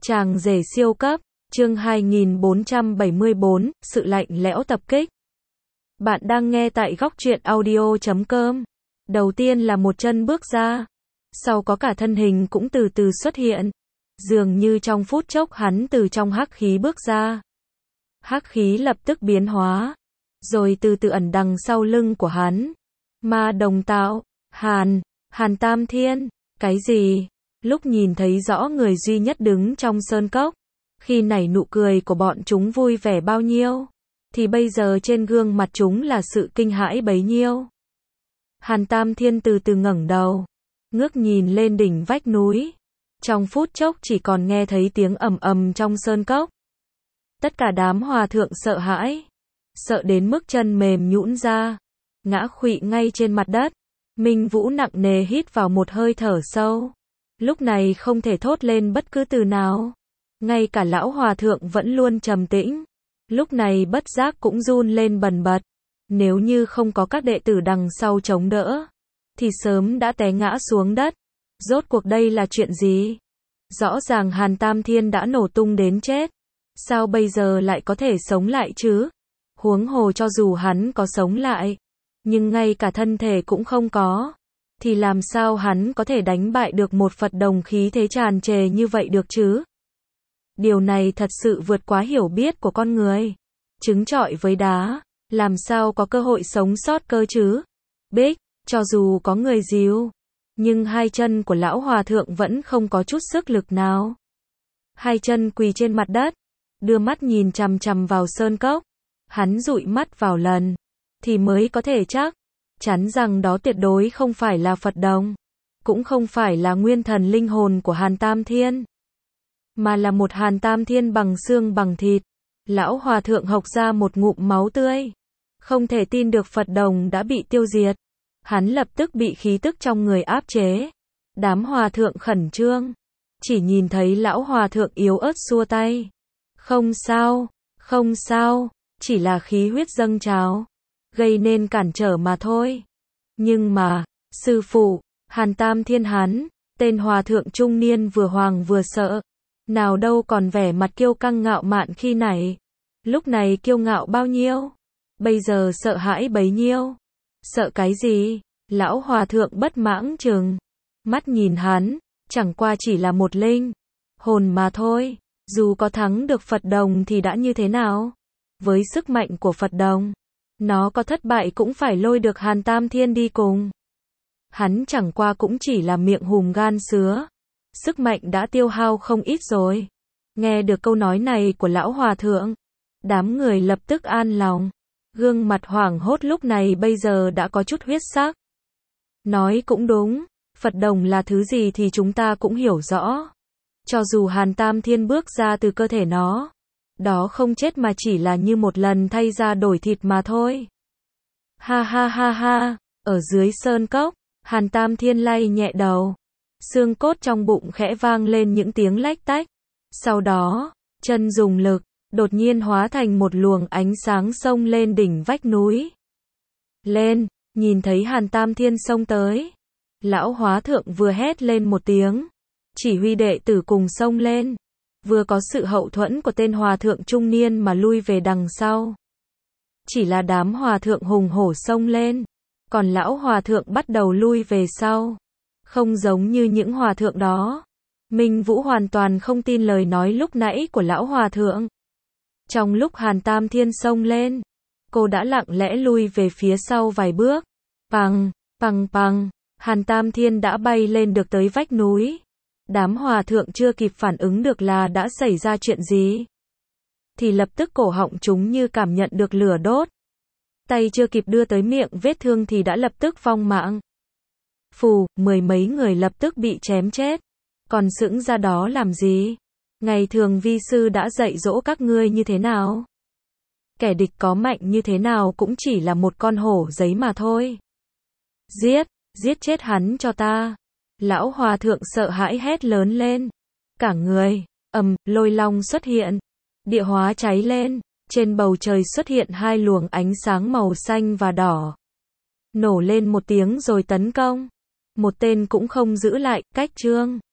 Chàng rể siêu cấp, chương 2474, sự lạnh lẽo tập kích. Bạn đang nghe tại góc truyện audio.com. Đầu tiên là một chân bước ra, sau có cả thân hình cũng từ từ xuất hiện. Dường như trong phút chốc hắn từ trong hắc khí bước ra. Hắc khí lập tức biến hóa, rồi từ từ ẩn đằng sau lưng của hắn. Ma đồng tạo, Hàn Tam Thiên, cái gì? Lúc nhìn thấy rõ người duy nhất đứng trong sơn cốc, khi nảy nụ cười của bọn chúng vui vẻ bao nhiêu, thì bây giờ trên gương mặt chúng là sự kinh hãi bấy nhiêu. Hàn Tam Thiên từ từ ngẩng đầu, ngước nhìn lên đỉnh vách núi. Trong phút chốc chỉ còn nghe thấy tiếng ầm ầm trong sơn cốc. Tất cả đám hòa thượng sợ hãi, sợ đến mức chân mềm nhũn ra, ngã khuỵu ngay trên mặt đất. Minh Vũ nặng nề hít vào một hơi thở sâu. Lúc này không thể thốt lên bất cứ từ nào. Ngay cả lão hòa thượng vẫn luôn trầm tĩnh, lúc này bất giác cũng run lên bần bật. Nếu như không có các đệ tử đằng sau chống đỡ, thì sớm đã té ngã xuống đất. Rốt cuộc đây là chuyện gì? Rõ ràng Hàn Tam Thiên đã nổ tung đến chết. Sao bây giờ lại có thể sống lại chứ? Huống hồ cho dù hắn có sống lại, nhưng ngay cả thân thể cũng không có, thì làm sao hắn có thể đánh bại được một Phật đồng khí thế tràn trề như vậy được chứ? Điều này thật sự vượt quá hiểu biết của con người. Trứng trọi với đá, làm sao có cơ hội sống sót cơ chứ? Bích, cho dù có người dìu, nhưng hai chân của lão hòa thượng vẫn không có chút sức lực nào. Hai chân quỳ trên mặt đất, đưa mắt nhìn chằm chằm vào sơn cốc. Hắn dụi mắt vào lần thì mới có thể chắc chắn rằng đó tuyệt đối không phải là Phật đồng, cũng không phải là nguyên thần linh hồn của Hàn Tam Thiên, mà là một Hàn Tam Thiên bằng xương bằng thịt. Lão hòa thượng hộc ra một ngụm máu tươi, không thể tin được Phật đồng đã bị tiêu diệt. Hắn lập tức bị khí tức trong người áp chế. Đám hòa thượng khẩn trương, chỉ nhìn thấy lão hòa thượng yếu ớt xua tay. Không sao, không sao, chỉ là khí huyết dâng trào, gây nên cản trở mà thôi. Nhưng mà, sư phụ, Hàn Tam Thiên hắn, tên hòa thượng trung niên vừa hoàng vừa sợ, nào đâu còn vẻ mặt kiêu căng ngạo mạn khi nãy. Lúc này kiêu ngạo bao nhiêu, bây giờ sợ hãi bấy nhiêu. Sợ cái gì? Lão hòa thượng bất mãng chừng mắt nhìn hắn, chẳng qua chỉ là một linh hồn mà thôi, dù có thắng được Phật đồng thì đã như thế nào? Với sức mạnh của Phật đồng, nó có thất bại cũng phải lôi được Hàn Tam Thiên đi cùng. Hắn chẳng qua cũng chỉ là miệng hùm gan sứa, sức mạnh đã tiêu hao không ít rồi. Nghe được câu nói này của lão hòa thượng, đám người lập tức an lòng. Gương mặt hoảng hốt lúc này bây giờ đã có chút huyết sắc. Nói cũng đúng, Phật đồng là thứ gì thì chúng ta cũng hiểu rõ. Cho dù Hàn Tam Thiên bước ra từ cơ thể nó, đó không chết mà chỉ là như một lần thay da đổi thịt mà thôi. Ha ha ha ha, ở dưới sơn cốc, Hàn Tam Thiên lay nhẹ đầu. Xương cốt trong bụng khẽ vang lên những tiếng lách tách. Sau đó, chân dùng lực, đột nhiên hóa thành một luồng ánh sáng xông lên đỉnh vách núi. Lên, nhìn thấy Hàn Tam Thiên xông tới. Lão hóa thượng vừa hét lên một tiếng, chỉ huy đệ tử cùng xông lên. Vừa có sự hậu thuẫn của tên hòa thượng trung niên mà lui về đằng sau. Chỉ là đám hòa thượng hùng hổ xông lên, còn lão hòa thượng bắt đầu lui về sau. Không giống như những hòa thượng đó. Minh Vũ hoàn toàn không tin lời nói lúc nãy của lão hòa thượng. Trong lúc Hàn Tam Thiên xông lên, cô đã lặng lẽ lui về phía sau vài bước. Pằng, pằng pằng, Hàn Tam Thiên đã bay lên được tới vách núi. Đám hòa thượng chưa kịp phản ứng được là đã xảy ra chuyện gì, thì lập tức cổ họng chúng như cảm nhận được lửa đốt. Tay chưa kịp đưa tới miệng vết thương thì đã lập tức vong mạng. Phù, mười mấy người lập tức bị chém chết. Còn sững ra đó làm gì? Ngày thường vi sư đã dạy dỗ các ngươi như thế nào? Kẻ địch có mạnh như thế nào cũng chỉ là một con hổ giấy mà thôi. Giết chết hắn cho ta. Lão hòa thượng sợ hãi hét lớn lên. Cả người, lôi long xuất hiện. Địa hóa cháy lên. Trên bầu trời xuất hiện hai luồng ánh sáng màu xanh và đỏ. Nổ lên một tiếng rồi tấn công. Một tên cũng không giữ lại, cách trương.